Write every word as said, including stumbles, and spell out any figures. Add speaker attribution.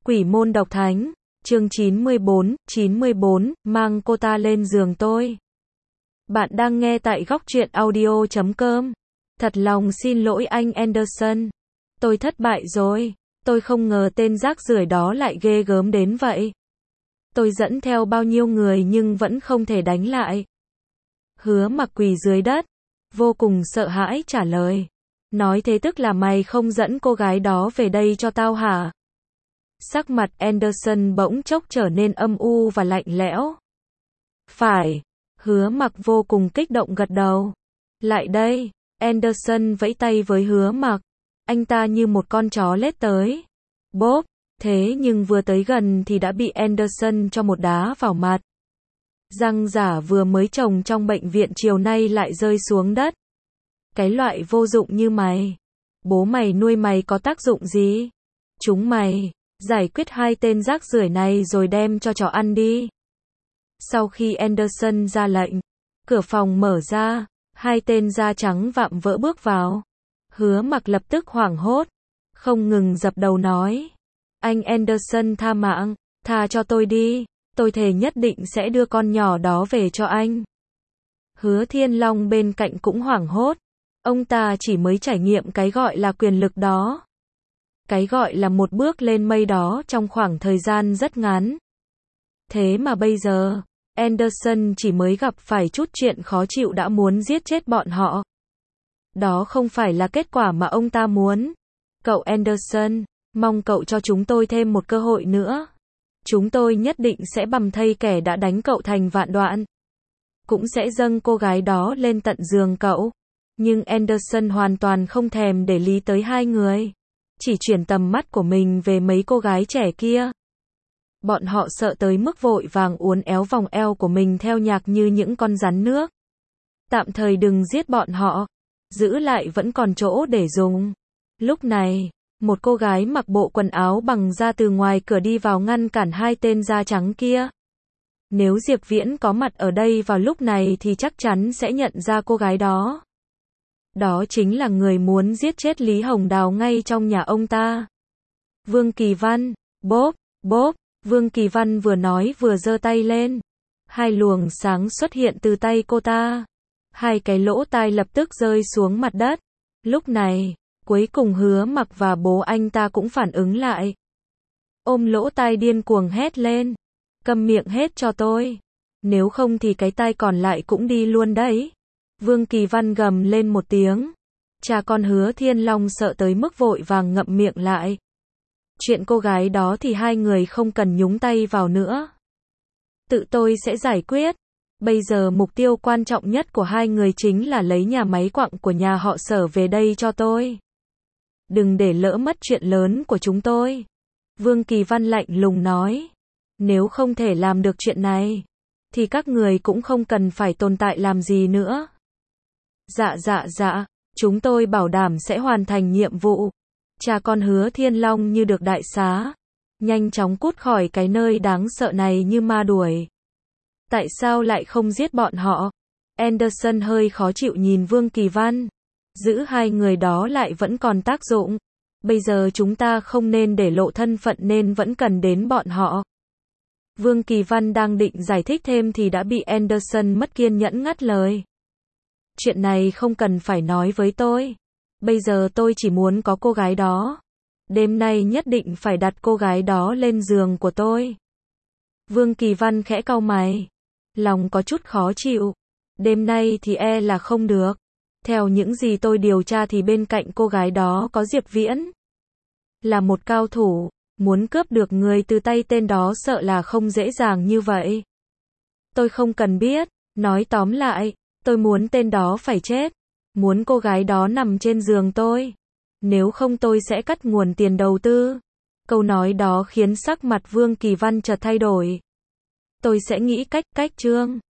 Speaker 1: Quỷ môn độc thánh, chương chín mươi bốn, chín mươi bốn, mang cô ta lên giường tôi. Bạn đang nghe tại góc truyện audio chấm com. Thật lòng xin lỗi anh Anderson. Tôi thất bại rồi. Tôi không ngờ tên rác rưởi đó lại ghê gớm đến vậy. Tôi dẫn theo bao nhiêu người nhưng vẫn không thể đánh lại. Hứa Mặc quỳ dưới đất, vô cùng sợ hãi trả lời. Nói thế tức là mày không dẫn cô gái đó về đây cho tao hả? Sắc mặt Anderson bỗng chốc trở nên âm u và lạnh lẽo. Phải. Hứa Mặc vô cùng kích động gật đầu. Lại đây. Anderson vẫy tay với Hứa Mặc. Anh ta như một con chó lết tới. Bốp. Thế nhưng vừa tới gần thì đã bị Anderson cho một đá vào mặt. Răng giả vừa mới trồng trong bệnh viện chiều nay lại rơi xuống đất. Cái loại vô dụng như mày. Bố mày nuôi mày có tác dụng gì? Chúng mày giải quyết hai tên rác rưởi này rồi đem cho chó ăn đi. Sau khi Anderson ra lệnh, cửa phòng mở ra, hai tên da trắng vạm vỡ bước vào. Hứa Mặc lập tức hoảng hốt, không ngừng dập đầu nói. Anh Anderson tha mạng, tha cho tôi đi, tôi thề nhất định sẽ đưa con nhỏ đó về cho anh. Hứa Thiên Long bên cạnh cũng hoảng hốt, ông ta chỉ mới trải nghiệm cái gọi là quyền lực đó. Cái gọi là một bước lên mây đó trong khoảng thời gian rất ngắn. Thế mà bây giờ, Anderson chỉ mới gặp phải chút chuyện khó chịu đã muốn giết chết bọn họ. Đó không phải là kết quả mà ông ta muốn. Cậu Anderson, mong cậu cho chúng tôi thêm một cơ hội nữa. Chúng tôi nhất định sẽ bầm thây kẻ đã đánh cậu thành vạn đoạn. Cũng sẽ dâng cô gái đó lên tận giường cậu. Nhưng Anderson hoàn toàn không thèm để lý tới hai người. Chỉ chuyển tầm mắt của mình về mấy cô gái trẻ kia. Bọn họ sợ tới mức vội vàng uốn éo vòng eo của mình theo nhạc như những con rắn nước. Tạm thời đừng giết bọn họ. Giữ lại vẫn còn chỗ để dùng. Lúc này, một cô gái mặc bộ quần áo bằng da từ ngoài cửa đi vào ngăn cản hai tên da trắng kia. Nếu Diệp Viễn có mặt ở đây vào lúc này thì chắc chắn sẽ nhận ra cô gái đó. Đó chính là người muốn giết chết Lý Hồng Đào ngay trong nhà ông ta. Vương Kỳ Văn. Bốp, bốp. Vương Kỳ Văn vừa nói vừa giơ tay lên. Hai luồng sáng xuất hiện từ tay cô ta. Hai cái lỗ tai lập tức rơi xuống mặt đất. Lúc này, cuối cùng Hứa Mặc và bố anh ta cũng phản ứng lại. Ôm lỗ tai điên cuồng hét lên. Câm miệng hết cho tôi. Nếu không thì cái tai còn lại cũng đi luôn đấy. Vương Kỳ Văn gầm lên một tiếng. Cha con Hứa Thiên Long sợ tới mức vội vàng ngậm miệng lại. Chuyện cô gái đó thì hai người không cần nhúng tay vào nữa. Tự tôi sẽ giải quyết. Bây giờ mục tiêu quan trọng nhất của hai người chính là lấy nhà máy quặng của nhà họ Sở về đây cho tôi. Đừng để lỡ mất chuyện lớn của chúng tôi. Vương Kỳ Văn lạnh lùng nói. Nếu không thể làm được chuyện này, thì các người cũng không cần phải tồn tại làm gì nữa. Dạ dạ dạ, chúng tôi bảo đảm sẽ hoàn thành nhiệm vụ. Cha con Hứa Thiên Long như được đại xá. Nhanh chóng cút khỏi cái nơi đáng sợ này như ma đuổi. Tại sao lại không giết bọn họ? Anderson hơi khó chịu nhìn Vương Kỳ Văn. Giữ hai người đó lại vẫn còn tác dụng. Bây giờ chúng ta không nên để lộ thân phận nên vẫn cần đến bọn họ. Vương Kỳ Văn đang định giải thích thêm thì đã bị Anderson mất kiên nhẫn ngắt lời. Chuyện này không cần phải nói với tôi. Bây giờ tôi chỉ muốn có cô gái đó. Đêm nay nhất định phải đặt cô gái đó lên giường của tôi. Vương Kỳ Văn khẽ cau mày. Lòng có chút khó chịu. Đêm nay thì e là không được. Theo những gì tôi điều tra thì bên cạnh cô gái đó có Diệp Viễn. Là một cao thủ. Muốn cướp được người từ tay tên đó sợ là không dễ dàng như vậy. Tôi không cần biết. Nói tóm lại, tôi muốn tên đó phải chết. Muốn cô gái đó nằm trên giường tôi. Nếu không tôi sẽ cắt nguồn tiền đầu tư. Câu nói đó khiến sắc mặt Vương Kỳ Văn chợt thay đổi. Tôi sẽ nghĩ cách cách Trương.